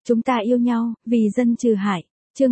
Chúng ta yêu nhau, vì dân trừ hại. Chương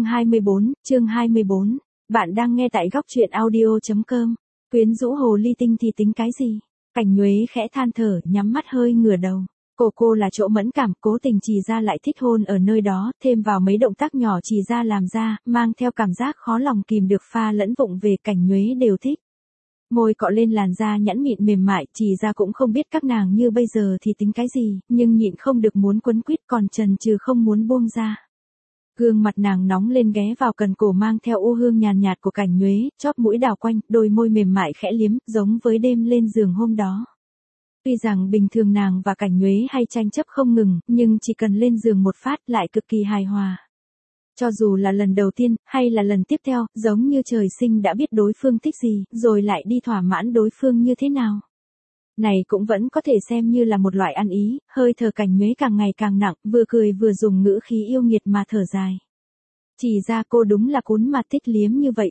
24. Bạn đang nghe tại góc truyện audio.com. Quyến rũ hồ ly tinh thì tính cái gì? Cảnh Nhuế khẽ than thở, nhắm mắt hơi ngửa đầu. Cô là chỗ mẫn cảm, cố tình Trì Gia lại thích hôn ở nơi đó, thêm vào mấy động tác nhỏ Trì Gia làm ra, mang theo cảm giác khó lòng kìm được pha lẫn vụng về. Cảnh Nhuế đều thích. Môi cọ lên làn da nhẵn mịn mềm mại, Trì Gia cũng không biết các nàng như bây giờ thì tính cái gì, nhưng nhịn không được muốn quấn quýt, còn chần chừ không muốn buông ra. Gương mặt nàng nóng lên, ghé vào cần cổ mang theo u hương nhàn nhạt của Cảnh Nhuế, chóp mũi đào quanh, đôi môi mềm mại khẽ liếm, giống với đêm lên giường hôm đó. Tuy rằng bình thường nàng và Cảnh Nhuế hay tranh chấp không ngừng, nhưng chỉ cần lên giường một phát lại cực kỳ hài hòa. Cho dù là lần đầu tiên, hay là lần tiếp theo, giống như trời sinh đã biết đối phương thích gì, rồi lại đi thỏa mãn đối phương như thế nào. Này cũng vẫn có thể xem như là một loại ăn ý. Hơi thở Cảnh Nhuế càng ngày càng nặng, vừa cười vừa dùng ngữ khí yêu nghiệt mà thở dài. Trì Gia cô đúng là cún mà thích liếm như vậy.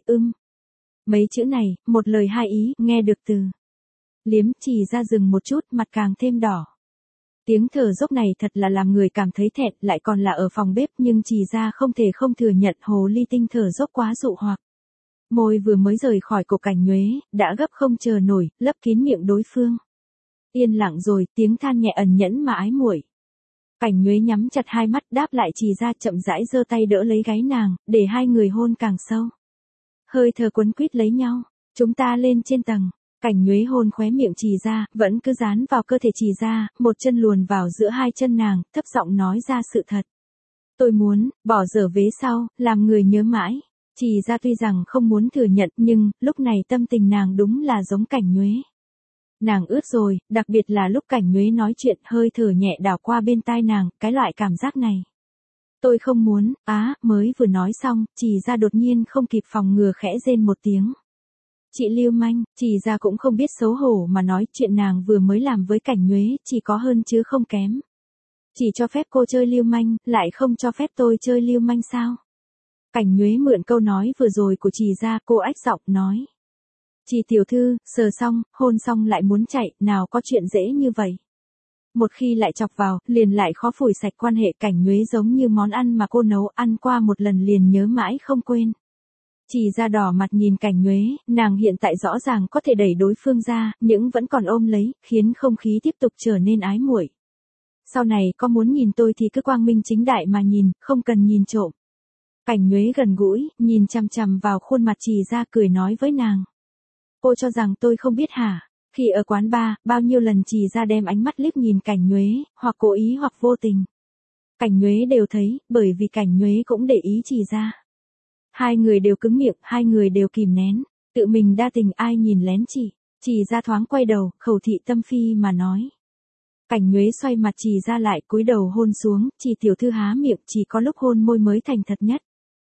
Mấy chữ này, một lời hai ý, nghe được từ liếm. Trì Gia dừng một chút, mặt càng thêm đỏ. Tiếng thở dốc này thật là làm người cảm thấy thẹn, lại còn là ở phòng bếp, nhưng Trì Gia không thể không thừa nhận hồ ly tinh thở dốc quá dụ hoặc. Môi vừa mới rời khỏi cổ Cảnh Nhuế, đã gấp không chờ nổi, lấp kín miệng đối phương. Yên lặng rồi, tiếng than nhẹ ẩn nhẫn mà ái muội. Cảnh Nhuế nhắm chặt hai mắt, đáp lại Trì Gia, chậm rãi giơ tay đỡ lấy gáy nàng, để hai người hôn càng sâu. Hơi thở quấn quýt lấy nhau. Chúng ta lên trên tầng. Cảnh Nhuế hôn khóe miệng Trì Gia, vẫn cứ dán vào cơ thể Trì Gia, một chân luồn vào giữa hai chân nàng, thấp giọng nói ra sự thật. Tôi muốn bỏ dở vế sau, làm người nhớ mãi. Trì Gia tuy rằng không muốn thừa nhận, nhưng lúc này tâm tình nàng đúng là giống Cảnh Nhuế. Nàng ướt rồi, đặc biệt là lúc Cảnh Nhuế nói chuyện, hơi thở nhẹ đảo qua bên tai nàng, cái loại cảm giác này. Tôi không muốn. Mới vừa nói xong, Trì Gia đột nhiên không kịp phòng ngừa khẽ rên một tiếng. Chị lưu manh. Trì Gia cũng không biết xấu hổ mà nói, chuyện nàng vừa mới làm với Cảnh Nhuế chỉ có hơn chứ không kém. Chỉ cho phép cô chơi lưu manh, lại không cho phép tôi chơi lưu manh sao? Cảnh Nhuế mượn câu nói vừa rồi của Trì Gia, cô ách giọng nói. Trì tiểu thư, sờ xong, hôn xong lại muốn chạy, nào có chuyện dễ như vậy. Một khi lại chọc vào, liền lại khó phủi sạch quan hệ. Cảnh Nhuế giống như món ăn mà cô nấu, ăn qua một lần liền nhớ mãi không quên. Trì Gia đỏ mặt nhìn Cảnh Nhuế, nàng hiện tại rõ ràng có thể đẩy đối phương ra, nhưng vẫn còn ôm lấy, khiến không khí tiếp tục trở nên ái muội. Sau này có muốn nhìn tôi thì cứ quang minh chính đại mà nhìn, không cần nhìn trộm. Cảnh Nhuế gần gũi, nhìn chằm chằm vào khuôn mặt Trì Gia, cười nói với nàng. Cô cho rằng tôi không biết hả? Khi ở quán bar, bao nhiêu lần Trì Gia đem ánh mắt liếc nhìn Cảnh Nhuế, hoặc cố ý hoặc vô tình. Cảnh Nhuế đều thấy, bởi vì Cảnh Nhuế cũng để ý Trì Gia. Hai người đều cứng miệng, hai người đều kìm nén, tự mình đa tình, ai nhìn lén chị. Trì Gia thoáng quay đầu, khẩu thị tâm phi mà nói. Cảnh Nhuế xoay mặt Trì Gia lại, cúi đầu hôn xuống, Trì tiểu thư há miệng, chỉ có lúc hôn môi mới thành thật nhất.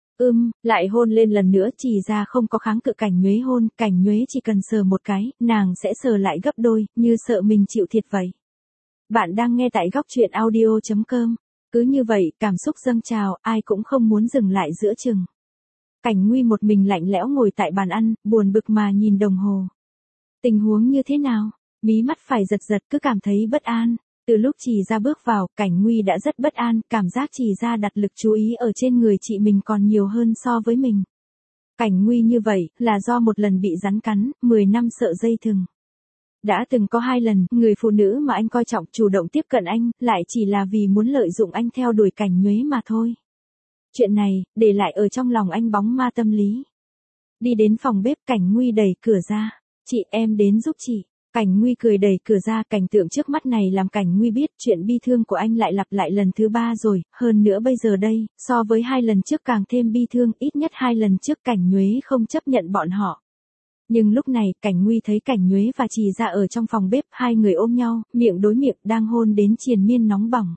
Lại hôn lên lần nữa. Trì Gia không có kháng cự Cảnh Nhuế hôn, Cảnh Nhuế chỉ cần sờ một cái, nàng sẽ sờ lại gấp đôi, như sợ mình chịu thiệt vậy. Bạn đang nghe tại góc truyện audio.com. Cứ như vậy, cảm xúc dâng trào, ai cũng không muốn dừng lại giữa chừng. Cảnh Nguy một mình lạnh lẽo ngồi tại bàn ăn, buồn bực mà nhìn đồng hồ. Tình huống như thế nào? Mí mắt phải giật giật, cứ cảm thấy bất an. Từ lúc Trì Gia bước vào, Cảnh Nguy đã rất bất an, cảm giác Trì Gia đặt lực chú ý ở trên người chị mình còn nhiều hơn so với mình. Cảnh Nguy như vậy, là do một lần bị rắn cắn, 10 năm sợ dây thừng. Đã từng có 2 lần, người phụ nữ mà anh coi trọng chủ động tiếp cận anh, lại chỉ là vì muốn lợi dụng anh theo đuổi Cảnh Nhuế mà thôi. Chuyện này, để lại ở trong lòng anh bóng ma tâm lý. Đi đến phòng bếp, Cảnh Nguy đẩy cửa ra. Chị, em đến giúp chị. Cảnh Nguy cười đẩy cửa ra, cảnh tượng trước mắt này làm Cảnh Nguy biết chuyện bi thương của anh lại lặp lại lần thứ 3 rồi, hơn nữa bây giờ đây, so với 2 lần trước càng thêm bi thương, ít nhất 2 lần trước Cảnh Nhuế không chấp nhận bọn họ. Nhưng lúc này, Cảnh Nguy thấy Cảnh Nhuế và Trì Gia ở trong phòng bếp, hai người ôm nhau, miệng đối miệng, đang hôn đến triền miên nóng bỏng.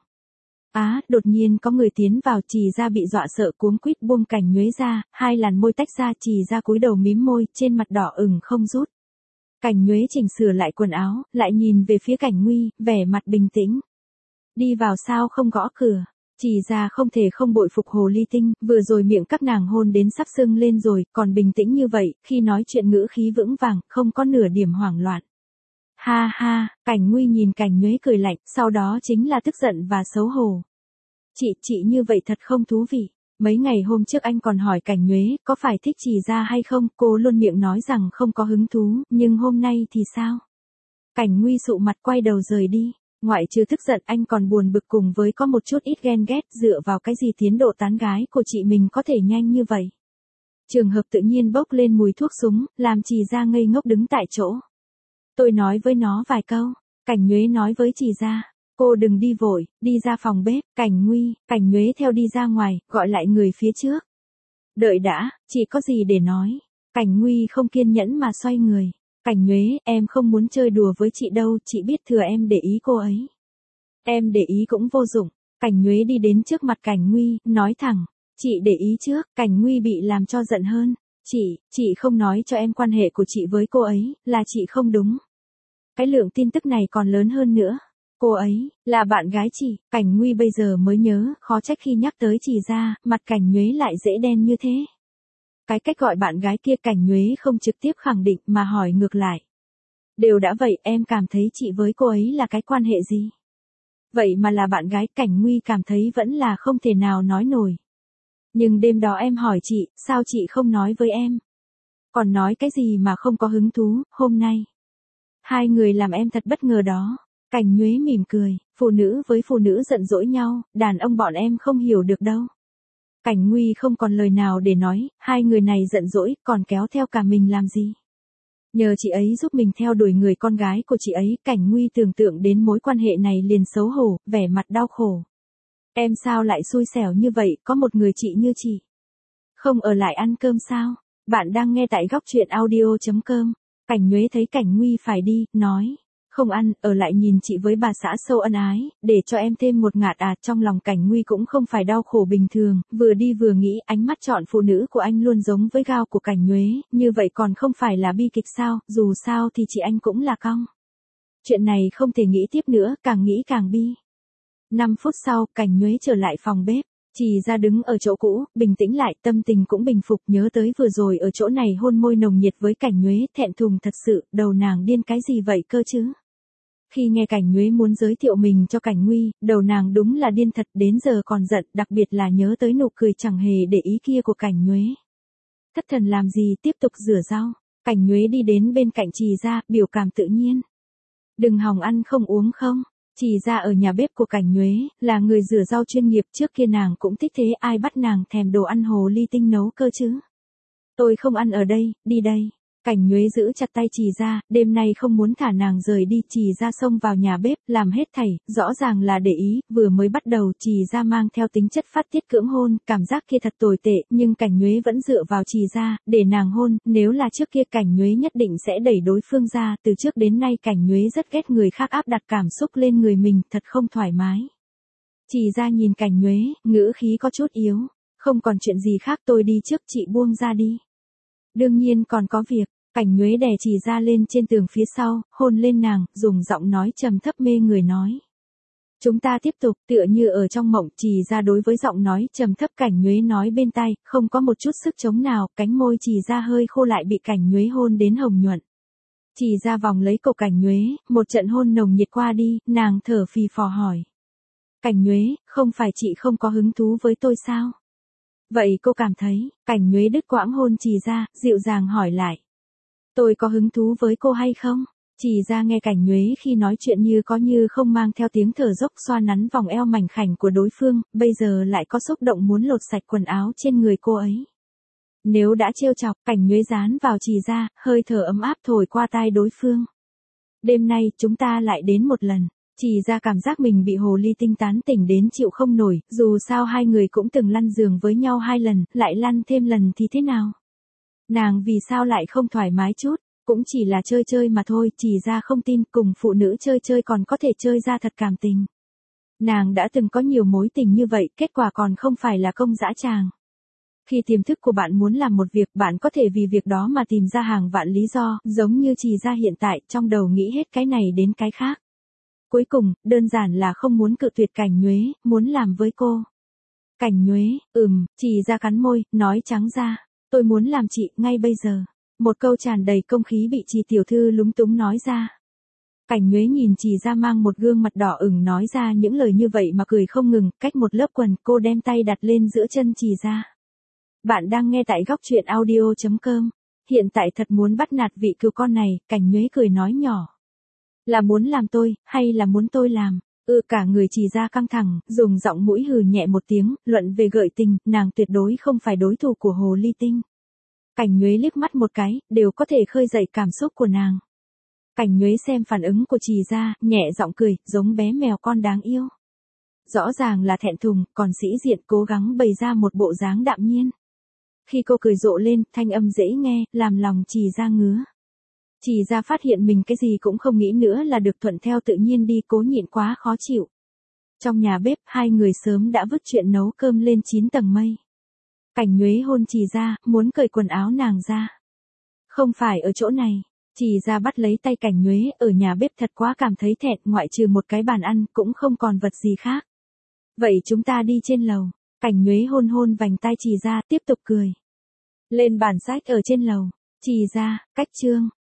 Đột nhiên có người tiến vào, Trì Gia bị dọa sợ cuống quýt buông Cảnh Nhuế ra, hai làn môi tách ra, Trì Gia cúi đầu mím môi, trên mặt đỏ ửng không rút. Cảnh Nhuế chỉnh sửa lại quần áo, lại nhìn về phía Cảnh Nguy, vẻ mặt bình tĩnh. Đi vào sao không gõ cửa? Trì Gia không thể không bội phục hồ ly tinh, vừa rồi miệng các nàng hôn đến sắp sưng lên rồi, còn bình tĩnh như vậy, khi nói chuyện ngữ khí vững vàng, không có nửa điểm hoảng loạn. Ha ha, Cảnh Nguy nhìn Cảnh Nhuế cười lạnh, sau đó chính là tức giận và xấu hổ. Chị như vậy thật không thú vị. Mấy ngày hôm trước anh còn hỏi Cảnh Nhuế có phải thích Trì Gia hay không, cô luôn miệng nói rằng không có hứng thú, nhưng hôm nay thì sao? Cảnh Nguy sụ mặt quay đầu rời đi. Ngoại trừ tức giận anh còn buồn bực cùng với có một chút ít ghen ghét dựa vào cái gì tiến độ tán gái của chị mình có thể nhanh như vậy. Trường hợp tự nhiên bốc lên mùi thuốc súng, làm Trì Gia ngây ngốc đứng tại chỗ. Tôi nói với nó vài câu, Cảnh Nhuế nói với Trì Gia, cô đừng đi vội, đi ra phòng bếp, Cảnh Nhuế theo đi ra ngoài, gọi lại người phía trước. Đợi đã, chị có gì để nói? Cảnh Nguy không kiên nhẫn mà xoay người. Cảnh Nhuế, em không muốn chơi đùa với chị đâu, chị biết thừa em để ý cô ấy. Em để ý cũng vô dụng. Cảnh Nhuế đi đến trước mặt Cảnh Nguy, nói thẳng, chị để ý trước. Cảnh Nguy bị làm cho giận hơn. Chị không nói cho em quan hệ của chị với cô ấy, là chị không đúng. Cái lượng tin tức này còn lớn hơn nữa. Cô ấy, là bạn gái chị. Cảnh Nguy bây giờ mới nhớ, khó trách khi nhắc tới Trì Gia, mặt Cảnh Nhuế lại dễ đen như thế. Cái cách gọi bạn gái kia Cảnh Nhuế không trực tiếp khẳng định mà hỏi ngược lại. Đều đã vậy em cảm thấy chị với cô ấy là cái quan hệ gì? Vậy mà là bạn gái, Cảnh Nguy cảm thấy vẫn là không thể nào nói nổi. Nhưng đêm đó em hỏi chị, sao chị không nói với em? Còn nói cái gì mà không có hứng thú, hôm nay. Hai người làm em thật bất ngờ đó. Cảnh Nhuế mỉm cười, phụ nữ với phụ nữ giận dỗi nhau, đàn ông bọn em không hiểu được đâu. Cảnh Nguy không còn lời nào để nói, hai người này giận dỗi, còn kéo theo cả mình làm gì? Nhờ chị ấy giúp mình theo đuổi người con gái của chị ấy, Cảnh Nguy tưởng tượng đến mối quan hệ này liền xấu hổ, vẻ mặt đau khổ. Em sao lại xui xẻo như vậy, có một người chị như chị. Không ở lại ăn cơm sao? Bạn đang nghe tại góc truyện audio.com. Cảnh Nhuế thấy Cảnh Nguy phải đi, nói. Không ăn, ở lại nhìn chị với bà xã sâu ân ái, để cho em thêm một ngạt à. Trong lòng Cảnh Nguy cũng không phải đau khổ bình thường, vừa đi vừa nghĩ ánh mắt chọn phụ nữ của anh luôn giống với gao của Cảnh Nhuế, như vậy còn không phải là bi kịch sao, dù sao thì chị anh cũng là cong. Chuyện này không thể nghĩ tiếp nữa, càng nghĩ càng bi. 5 phút sau, Cảnh Nhuế trở lại phòng bếp. Trì Gia đứng ở chỗ cũ, bình tĩnh lại, tâm tình cũng bình phục, nhớ tới vừa rồi ở chỗ này hôn môi nồng nhiệt với Cảnh Nhuế, thẹn thùng thật sự, đầu nàng điên cái gì vậy cơ chứ? Khi nghe Cảnh Nhuế muốn giới thiệu mình cho Cảnh Nguy, đầu nàng đúng là điên thật, đến giờ còn giận, đặc biệt là nhớ tới nụ cười chẳng hề để ý kia của Cảnh Nhuế. Thất thần làm gì, tiếp tục rửa rau. Cảnh Nhuế đi đến bên cạnh Trì Gia, biểu cảm tự nhiên. Đừng hòng ăn không uống không. Trì Gia ở nhà bếp của Cảnh Nhuế, là người rửa rau chuyên nghiệp, trước kia nàng cũng thích thế, ai bắt nàng thèm đồ ăn hồ ly tinh nấu cơ chứ. Tôi không ăn ở đây, đi đây. Cảnh Nhuế giữ chặt tay Trì Gia, đêm nay không muốn thả nàng rời đi. Trì Gia xông vào nhà bếp, làm hết thảy, rõ ràng là để ý, vừa mới bắt đầu Trì Gia mang theo tính chất phát tiết cưỡng hôn, cảm giác kia thật tồi tệ, nhưng Cảnh Nhuế vẫn dựa vào Trì Gia, để nàng hôn, nếu là trước kia Cảnh Nhuế nhất định sẽ đẩy đối phương ra, từ trước đến nay Cảnh Nhuế rất ghét người khác áp đặt cảm xúc lên người mình, thật không thoải mái. Trì Gia nhìn Cảnh Nhuế, ngữ khí có chút yếu, không còn chuyện gì khác tôi đi trước, chị buông ra đi. Đương nhiên còn có việc. Cảnh Nhuế đè Trì Gia lên trên tường phía sau, hôn lên nàng, dùng giọng nói trầm thấp mê người nói. Chúng ta tiếp tục, tựa như ở trong mộng. Trì Gia đối với giọng nói trầm thấp Cảnh Nhuế nói bên tai, không có một chút sức chống nào, cánh môi Trì Gia hơi khô lại bị Cảnh Nhuế hôn đến hồng nhuận. Trì Gia vòng lấy cổ Cảnh Nhuế, một trận hôn nồng nhiệt qua đi, nàng thở phì phò hỏi. Cảnh Nhuế, không phải chị không có hứng thú với tôi sao? Vậy cô cảm thấy, Cảnh Nhuế đứt quãng hôn Trì Gia, dịu dàng hỏi lại. Tôi có hứng thú với cô hay không? Trì Gia nghe Cảnh Nhuế khi nói chuyện như có như không mang theo tiếng thở dốc, xoa nắn vòng eo mảnh khảnh của đối phương, bây giờ lại có xúc động muốn lột sạch quần áo trên người cô ấy. Nếu đã trêu chọc, Cảnh Nhuế dán vào Trì Gia, hơi thở ấm áp thổi qua tai đối phương. Đêm nay, chúng ta lại đến một lần. Trì Gia cảm giác mình bị hồ ly tinh tán tỉnh đến chịu không nổi, dù sao hai người cũng từng lăn giường với nhau 2 lần, lại lăn thêm lần thì thế nào? Nàng vì sao lại không thoải mái chút, cũng chỉ là chơi chơi mà thôi. Trì Gia không tin, cùng phụ nữ chơi chơi còn có thể chơi ra thật cảm tình. Nàng đã từng có nhiều mối tình như vậy, kết quả còn không phải là công dã tràng. Khi tiềm thức của bạn muốn làm một việc, bạn có thể vì việc đó mà tìm ra hàng vạn lý do, giống như Trì Gia hiện tại, trong đầu nghĩ hết cái này đến cái khác. Cuối cùng, đơn giản là không muốn cự tuyệt Cảnh Nhuế, muốn làm với cô. Cảnh Nhuế, Trì Gia cắn môi, nói trắng ra. Tôi muốn làm chị, ngay bây giờ. Một câu tràn đầy công khí bị Trì tiểu thư lúng túng nói ra. Cảnh Nhuế nhìn Trì Gia mang một gương mặt đỏ ửng nói ra những lời như vậy mà cười không ngừng, cách một lớp quần, cô đem tay đặt lên giữa chân Trì Gia. Bạn đang nghe tại góc truyện audio.com. Hiện tại thật muốn bắt nạt vị cừu con này, Cảnh Nhuế cười nói nhỏ. Là muốn làm tôi, hay là muốn tôi làm? Cả người Trì Gia căng thẳng, dùng giọng mũi hừ nhẹ một tiếng, luận về gợi tình, nàng tuyệt đối không phải đối thủ của Hồ Ly Tinh. Cảnh Nhuế liếc mắt một cái, đều có thể khơi dậy cảm xúc của nàng. Cảnh Nhuế xem phản ứng của Trì Gia, nhẹ giọng cười, giống bé mèo con đáng yêu. Rõ ràng là thẹn thùng, còn sĩ diện cố gắng bày ra một bộ dáng đạm nhiên. Khi cô cười rộ lên, thanh âm dễ nghe, làm lòng Trì Gia ngứa. Trì Gia phát hiện mình cái gì cũng không nghĩ nữa là được thuận theo tự nhiên đi, cố nhịn quá khó chịu. Trong nhà bếp, hai người sớm đã vứt chuyện nấu cơm lên 9 tầng mây. Cảnh Nhuế hôn Trì Gia, muốn cởi quần áo nàng ra. Không phải ở chỗ này. Trì Gia bắt lấy tay Cảnh Nhuế, ở nhà bếp thật quá cảm thấy thẹn, ngoại trừ một cái bàn ăn, cũng không còn vật gì khác. Vậy chúng ta đi trên lầu. Cảnh Nhuế hôn hôn vành tai Trì Gia, tiếp tục cười. Lên bàn sách ở trên lầu. Trì Gia, cách chương.